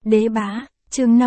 Đế bá, chương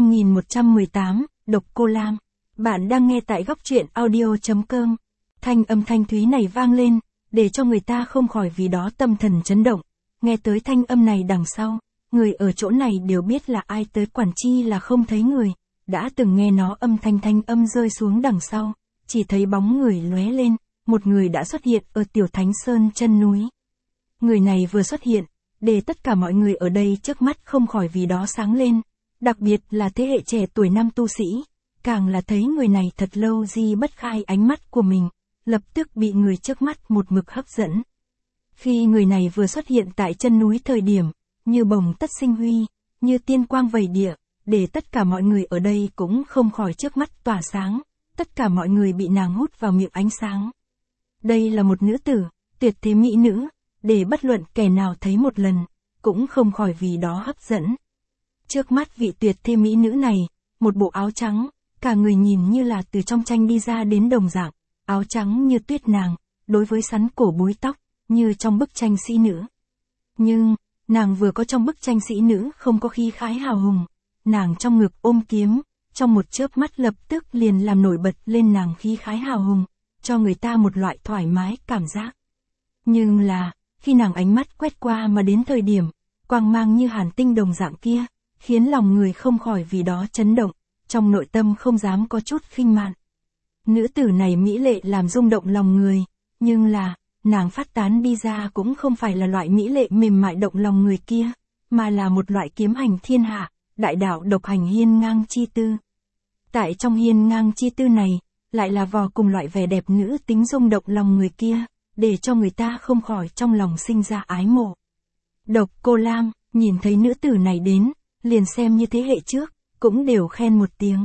5118, Độc Cô Lam. Bạn đang nghe tại góc truyện audio.com. Thanh âm thanh thúy này vang lên, để cho người ta không khỏi vì đó tâm thần chấn động. Nghe tới thanh âm này đằng sau, người ở chỗ này đều biết là ai tới, quản chi là không thấy người. Đã từng nghe nó thanh âm rơi xuống đằng sau, chỉ thấy bóng người lóe lên, một người đã xuất hiện ở Tiểu Thánh Sơn chân núi. Người này vừa xuất hiện, để tất cả mọi người ở đây trước mắt không khỏi vì đó sáng lên, đặc biệt là thế hệ trẻ tuổi nam tu sĩ, càng là thấy người này thật lâu di bất khai ánh mắt của mình, lập tức bị người trước mắt một mực hấp dẫn. Khi người này vừa xuất hiện tại chân núi thời điểm, như bồng tất sinh huy, như tiên quang vẩy địa, để tất cả mọi người ở đây cũng không khỏi trước mắt tỏa sáng, tất cả mọi người bị nàng hút vào miệng ánh sáng. Đây là một nữ tử, tuyệt thế mỹ nữ, để bất luận kẻ nào thấy một lần, cũng không khỏi vì đó hấp dẫn. Trước mắt vị tuyệt thế mỹ nữ này, một bộ áo trắng, cả người nhìn như là từ trong tranh đi ra đến đồng dạng, áo trắng như tuyết nàng, đối với sắn cổ búi tóc, như trong bức tranh sĩ nữ. Nhưng, nàng vừa có trong bức tranh sĩ nữ không có khí khái hào hùng, nàng trong ngực ôm kiếm, trong một chớp mắt lập tức liền làm nổi bật lên nàng khí khái hào hùng, cho người ta một loại thoải mái cảm giác. Nhưng là, khi nàng ánh mắt quét qua mà đến thời điểm, quang mang như hàn tinh đồng dạng kia, khiến lòng người không khỏi vì đó chấn động, trong nội tâm không dám có chút khinh mạn. Nữ tử này mỹ lệ làm rung động lòng người, nhưng là, nàng phát tán đi ra cũng không phải là loại mỹ lệ mềm mại động lòng người kia, mà là một loại kiếm hành thiên hạ, đại đạo độc hành hiên ngang chi tư. Tại trong hiên ngang chi tư này, lại là vò cùng loại vẻ đẹp nữ tính rung động lòng người kia, để cho người ta không khỏi trong lòng sinh ra ái mộ. Độc Cô Lam, nhìn thấy nữ tử này đến, liền xem như thế hệ trước, cũng đều khen một tiếng.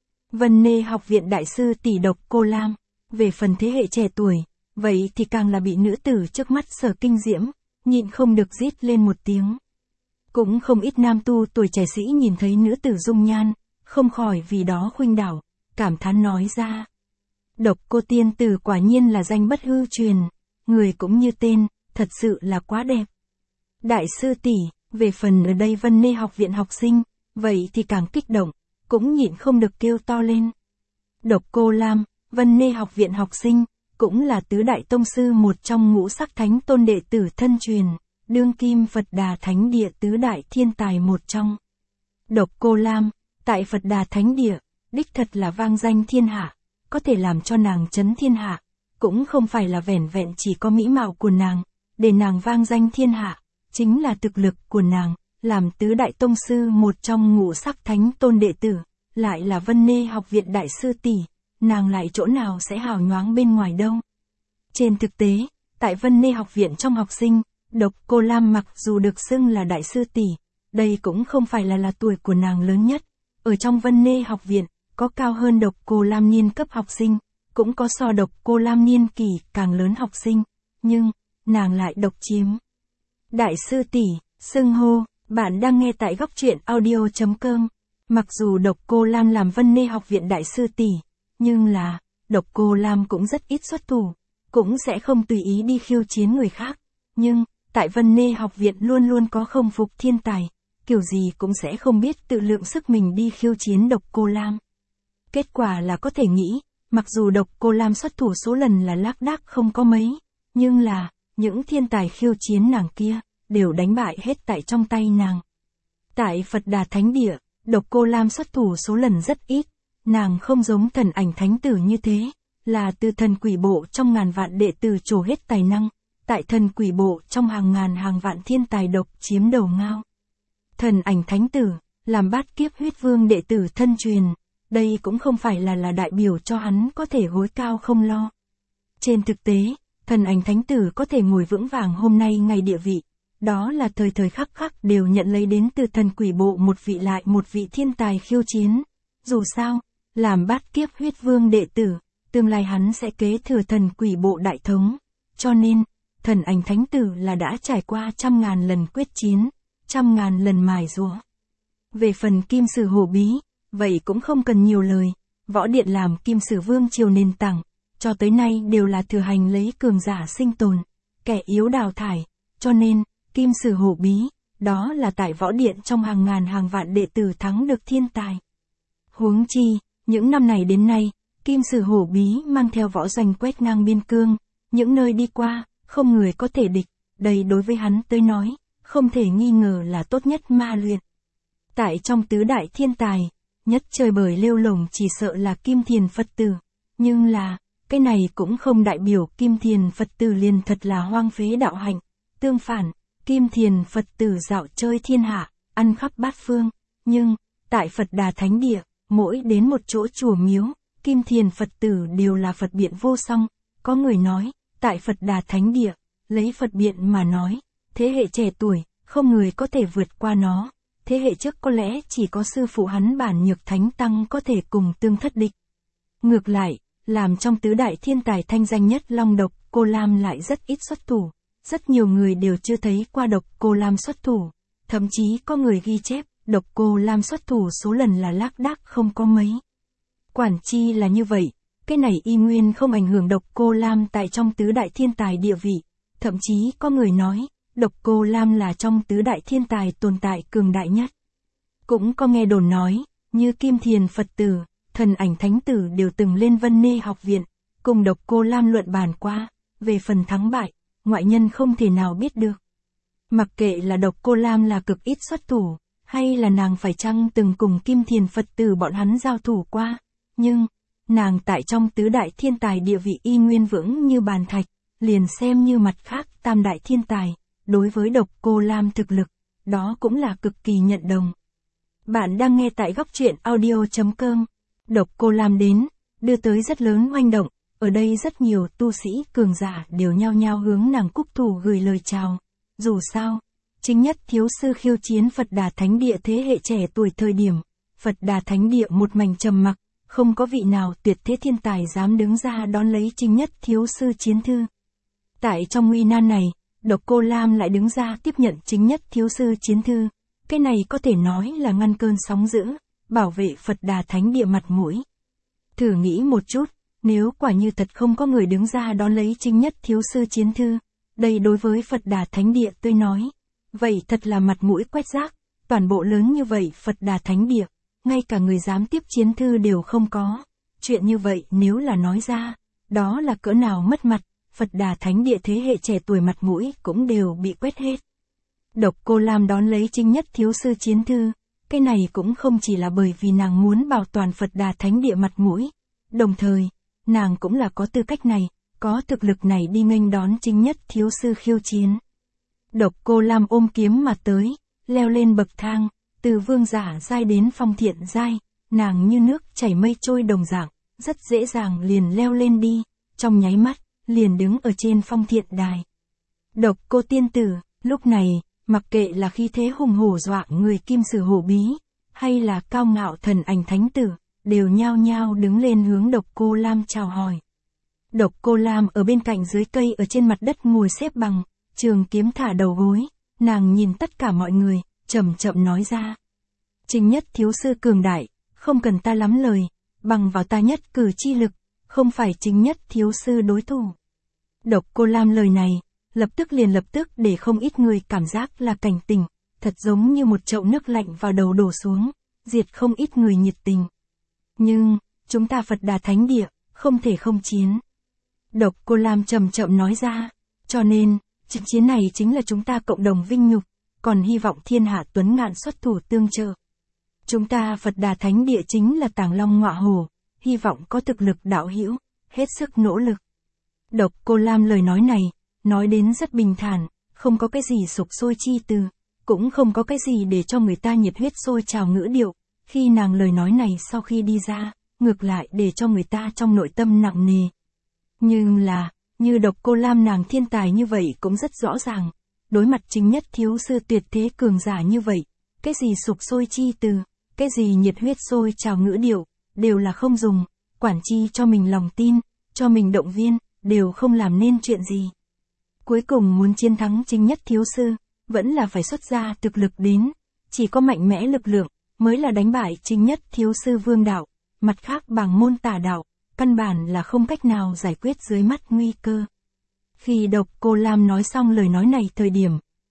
Vân Nê học viện đại sư tỷ Độc Cô Lam, về phần thế hệ trẻ tuổi, vậy thì càng là bị nữ tử trước mắt sở kinh diễm, nhịn không được rít lên một tiếng. Cũng không ít nam tu tuổi trẻ sĩ nhìn thấy nữ tử dung nhan, không khỏi vì đó khuynh đảo, cảm thán nói ra. Độc Cô tiên tử quả nhiên là danh bất hư truyền, người cũng như tên, thật sự là quá đẹp. Đại sư tỷ, về phần ở đây Vân Nê học viện học sinh, vậy thì càng kích động, cũng nhịn không được kêu to lên. Độc Cô Lam, Vân Nê học viện học sinh, cũng là tứ đại tông sư một trong ngũ sắc thánh tôn đệ tử thân truyền, đương kim Phật Đà Thánh Địa tứ đại thiên tài một trong. Độc Cô Lam, tại Phật Đà Thánh Địa, đích thật là vang danh thiên hạ, có thể làm cho nàng chấn thiên hạ, cũng không phải là vẻn vẹn chỉ có mỹ mạo của nàng, để nàng vang danh thiên hạ, chính là thực lực của nàng, làm tứ đại tông sư một trong ngũ sắc thánh tôn đệ tử, lại là Vân Nê học viện đại sư tỷ, nàng lại chỗ nào sẽ hào nhoáng bên ngoài đâu. Trên thực tế, tại Vân Nê học viện trong học sinh, Độc Cô Lam mặc dù được xưng là đại sư tỷ, đây cũng không phải là tuổi của nàng lớn nhất. Ở trong Vân Nê học viện, có cao hơn Độc Cô Lam niên cấp học sinh, cũng có so Độc Cô Lam niên kỳ càng lớn học sinh, nhưng, nàng lại độc chiếm. Đại sư tỷ, xưng hô, bạn đang nghe tại góc truyện audio.com. Mặc dù Độc Cô Lam làm Vân Nê học viện đại sư tỷ, nhưng là, Độc Cô Lam cũng rất ít xuất thủ, cũng sẽ không tùy ý đi khiêu chiến người khác. Nhưng, tại Vân Nê học viện luôn luôn có không phục thiên tài, kiểu gì cũng sẽ không biết tự lượng sức mình đi khiêu chiến Độc Cô Lam. Kết quả là có thể nghĩ, mặc dù Độc Cô Lam xuất thủ số lần là lác đác không có mấy, nhưng là, những thiên tài khiêu chiến nàng kia, đều đánh bại hết tại trong tay nàng. Tại Phật Đà Thánh Địa, Độc Cô Lam xuất thủ số lần rất ít, nàng không giống Thần Ảnh Thánh Tử như thế, là từ thần quỷ bộ trong ngàn vạn đệ tử trổ hết tài năng, tại thần quỷ bộ trong hàng ngàn hàng vạn thiên tài độc chiếm đầu ngao. Thần Ảnh Thánh Tử, làm bát kiếp huyết vương đệ tử thân truyền, đây cũng không phải là đại biểu cho hắn có thể gối cao không lo. Trên thực tế, Thần Ảnh Thánh Tử có thể ngồi vững vàng hôm nay ngày địa vị, đó là thời thời khắc khắc đều nhận lấy đến từ thần quỷ bộ một vị lại một vị thiên tài khiêu chiến. Dù sao, làm bát kiếp huyết vương đệ tử, tương lai hắn sẽ kế thừa thần quỷ bộ đại thống, cho nên, Thần Ảnh Thánh Tử là đã trải qua trăm ngàn lần quyết chiến, trăm ngàn lần mài giũa. Về phần Kim Sử Hổ Bí, vậy cũng không cần nhiều lời, võ điện làm Kim Sử Vương triều nền tảng, cho tới nay đều là thừa hành lấy cường giả sinh tồn, kẻ yếu đào thải, cho nên, Kim Sử Hổ Bí, đó là tại võ điện trong hàng ngàn hàng vạn đệ tử thắng được thiên tài. Huống chi, những năm này đến nay, Kim Sử Hổ Bí mang theo võ doanh quét ngang biên cương, những nơi đi qua, không người có thể địch, đây đối với hắn tới nói, không thể nghi ngờ là tốt nhất ma luyện. Tại trong tứ đại thiên tài, nhất chơi bời lêu lổng chỉ sợ là Kim Thiền Phật tử, nhưng là, cái này cũng không đại biểu Kim Thiền Phật tử liền thật là hoang phế đạo hạnh, tương phản, Kim Thiền Phật tử dạo chơi thiên hạ, ăn khắp bát phương, nhưng, tại Phật Đà Thánh Địa, mỗi đến một chỗ chùa miếu, Kim Thiền Phật tử đều là Phật biện vô song, có người nói, tại Phật Đà Thánh Địa, lấy Phật biện mà nói, thế hệ trẻ tuổi, không người có thể vượt qua nó, thế hệ trước có lẽ chỉ có sư phụ hắn Bản Nhược Thánh Tăng có thể cùng tương thất địch. Ngược lại, làm trong tứ đại thiên tài thanh danh nhất Long Độc Cô Lam lại rất ít xuất thủ, rất nhiều người đều chưa thấy qua Độc Cô Lam xuất thủ, thậm chí có người ghi chép, Độc Cô Lam xuất thủ số lần là lác đác không có mấy. Quản chi là như vậy, cái này y nguyên không ảnh hưởng Độc Cô Lam tại trong tứ đại thiên tài địa vị, thậm chí có người nói, Độc Cô Lam là trong tứ đại thiên tài tồn tại cường đại nhất. Cũng có nghe đồn nói, như Kim Thiền Phật tử, Thần Ảnh Thánh tử đều từng lên Vân Nê học viện, cùng Độc Cô Lam luận bàn qua, về phần thắng bại, ngoại nhân không thể nào biết được. Mặc kệ là Độc Cô Lam là cực ít xuất thủ, hay là nàng phải chăng từng cùng Kim Thiền Phật tử bọn hắn giao thủ qua, nhưng, nàng tại trong tứ đại thiên tài địa vị y nguyên vững như bàn thạch, liền xem như mặt khác tam đại thiên tài, đối với Độc Cô Lam thực lực, đó cũng là cực kỳ nhận đồng. Bạn đang nghe tại góc truyện audio.com. Độc Cô Lam đến, đưa tới rất lớn oanh động, ở đây rất nhiều tu sĩ cường giả đều nhao nhao hướng nàng cúc thủ gửi lời chào. Dù sao, chính nhất thiếu sư khiêu chiến Phật Đà Thánh Địa thế hệ trẻ tuổi thời điểm, Phật Đà Thánh Địa một mảnh trầm mặc, không có vị nào tuyệt thế thiên tài dám đứng ra đón lấy chính nhất thiếu sư chiến thư. Tại trong nguy nan này, Độc Cô Lam lại đứng ra tiếp nhận chính nhất thiếu sư chiến thư, cái này có thể nói là ngăn cơn sóng dữ, bảo vệ Phật Đà Thánh Địa mặt mũi. Thử nghĩ một chút, nếu quả như thật không có người đứng ra đón lấy chính nhất thiếu sư chiến thư, đây đối với Phật Đà Thánh Địa tôi nói, vậy thật là mặt mũi quét rác, toàn bộ lớn như vậy Phật Đà Thánh Địa, ngay cả người dám tiếp chiến thư đều không có. Chuyện như vậy nếu là nói ra, đó là cỡ nào mất mặt, Phật Đà Thánh Địa thế hệ trẻ tuổi mặt mũi cũng đều bị quét hết. Độc Cô Lam đón lấy chính nhất thiếu sư chiến thư, cái này cũng không chỉ là bởi vì nàng muốn bảo toàn Phật Đà Thánh Địa mặt mũi, đồng thời, nàng cũng là có tư cách này, có thực lực này đi nghênh đón chính nhất thiếu sư khiêu chiến. Độc Cô Lam ôm kiếm mà tới, leo lên bậc thang, từ vương giả giai đến phong thiện giai, nàng như nước chảy mây trôi đồng dạng, rất dễ dàng liền leo lên đi, trong nháy mắt, liền đứng ở trên phong thiện đài. Độc Cô tiên tử, lúc này, mặc kệ là khí thế hùng hổ dọa người Kim Sử Hổ Bí, hay là cao ngạo Thần Ảnh Thánh tử, đều nhao nhao đứng lên hướng Độc Cô Lam chào hỏi. Độc Cô Lam ở bên cạnh dưới cây ở trên mặt đất ngồi xếp bằng, trường kiếm thả đầu gối, nàng nhìn tất cả mọi người, chậm chậm nói ra. Chính nhất thiếu sư cường đại, không cần ta lắm lời, bằng vào ta nhất cử chi lực, không phải chính nhất thiếu sư đối thủ. Độc Cô Lam lời này, lập tức để không ít người cảm giác là cảnh tỉnh, thật giống như một chậu nước lạnh vào đầu đổ xuống, diệt không ít người nhiệt tình. Nhưng, chúng ta Phật Đà Thánh Địa, không thể không chiến. Độc Cô Lam chậm chậm nói ra, cho nên, trận chiến này chính là chúng ta cộng đồng vinh nhục, còn hy vọng thiên hạ tuấn ngạn xuất thủ tương trợ. Chúng ta Phật Đà Thánh Địa chính là tàng long ngọa hổ, hy vọng có thực lực đạo hữu, hết sức nỗ lực. Độc Cô Lam lời nói này, nói đến rất bình thản, không có cái gì sục sôi chi từ, cũng không có cái gì để cho người ta nhiệt huyết sôi trào ngữ điệu, khi nàng lời nói này sau khi đi ra, ngược lại để cho người ta trong nội tâm nặng nề. Nhưng là, như Độc Cô Lam nàng thiên tài như vậy cũng rất rõ ràng, đối mặt chính nhất thiếu sư tuyệt thế cường giả như vậy, cái gì sục sôi chi từ, cái gì nhiệt huyết sôi trào ngữ điệu, đều là không dùng, quản chi cho mình lòng tin, cho mình động viên, đều không làm nên chuyện gì. Cuối cùng muốn chiến thắng chính nhất thiếu sư, vẫn là phải xuất ra thực lực đến, chỉ có mạnh mẽ lực lượng, mới là đánh bại chính nhất thiếu sư vương đạo, mặt khác bảng môn tà đạo, căn bản là không cách nào giải quyết dưới mắt nguy cơ. Khi Độc Cô Lam nói xong lời nói này thời điểm,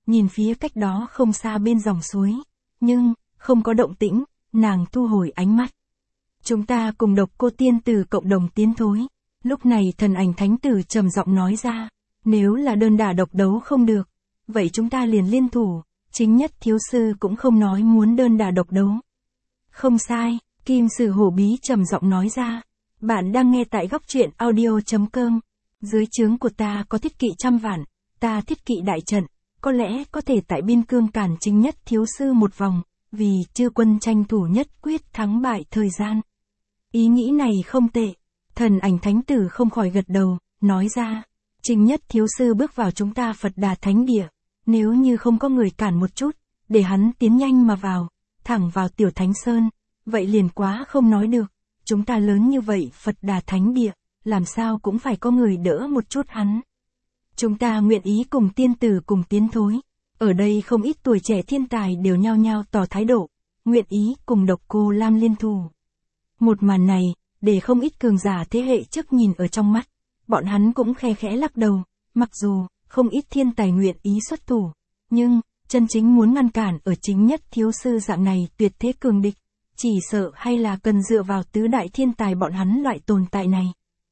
nhìn phía cách đó không xa bên dòng suối. Nhưng, không có động tĩnh, nàng thu hồi ánh mắt. Chúng ta cùng Độc Cô tiên tử cộng đồng tiến thối. Lúc này thần ảnh thánh tử trầm giọng nói ra, nếu là đơn đả độc đấu không được, vậy chúng ta liền liên thủ, chính nhất thiếu sư cũng không nói muốn đơn đả độc đấu. Không sai, Kim Sử Hổ Bí trầm giọng nói ra, bạn đang nghe tại góc truyện audio.com. Dưới trướng của ta có thiết kỵ 100 vạn, ta thiết kỵ đại trận, có lẽ có thể tại biên cương cản chính nhất thiếu sư một vòng, vì chư quân tranh thủ nhất quyết thắng bại thời gian. Ý nghĩ này không tệ. Thần ảnh thánh tử không khỏi gật đầu, nói ra, chính nhất thiếu sư bước vào chúng ta Phật Đà Thánh Địa, nếu như không có người cản một chút, để hắn tiến nhanh mà vào, thẳng vào Tiểu Thánh Sơn, vậy liền quá không nói được, chúng ta lớn như vậy Phật Đà Thánh Địa, làm sao cũng phải có người đỡ một chút hắn. Chúng ta nguyện ý cùng tiên tử cùng tiến thối. Ở đây không ít tuổi trẻ thiên tài đều nhao nhao tỏ thái độ, nguyện ý cùng Độc Cô Lam liên thủ. Một màn này, để không ít cường giả thế hệ trước nhìn ở trong mắt, bọn hắn cũng khe khẽ lắc đầu, mặc dù, không ít thiên tài nguyện ý xuất thủ, nhưng, chân chính muốn ngăn cản ở chính nhất thiếu sư dạng này tuyệt thế cường địch, chỉ sợ hay là cần dựa vào tứ đại thiên tài bọn hắn loại tồn tại này.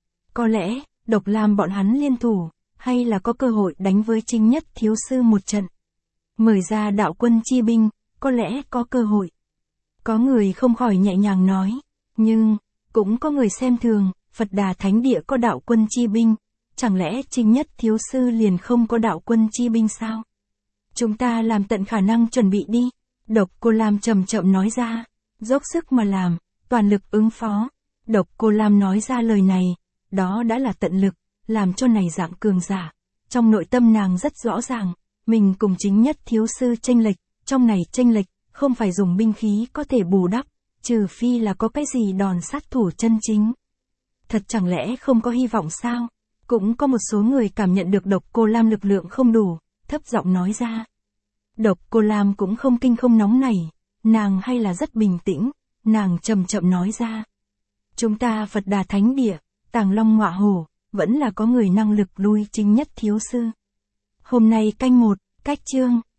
Có lẽ, Độc Lam bọn hắn liên thủ, hay là có cơ hội đánh với chính nhất thiếu sư một trận. Mời ra đạo quân chi binh, có lẽ có cơ hội. Có người không khỏi nhẹ nhàng nói, nhưng, cũng có người xem thường, Phật Đà Thánh Địa có đạo quân chi binh, chẳng lẽ chính nhất thiếu sư liền không có đạo quân chi binh sao? Chúng ta làm tận khả năng chuẩn bị đi, Độc Cô Lam chậm chậm nói ra, dốc sức mà làm, toàn lực ứng phó. Độc Cô Lam nói ra lời này, đó đã là tận lực, làm cho này dạng cường giả. Trong nội tâm nàng rất rõ ràng, mình cùng chính nhất thiếu sư chênh lệch, trong này chênh lệch, không phải dùng binh khí có thể bù đắp, trừ phi là có cái gì đòn sát thủ chân chính. Thật chẳng lẽ không có hy vọng sao? Cũng có một số người cảm nhận được Độc Cô Lam lực lượng không đủ, thấp giọng nói ra. Độc Cô Lam cũng không kinh không nóng nảy, nàng hay là rất bình tĩnh, nàng chậm chậm nói ra. Chúng ta Phật Đà Thánh Địa, Tàng Long Ngọa Hổ, vẫn là có người năng lực lui chính nhất thiếu sư. Hôm nay canh 1, cách chương.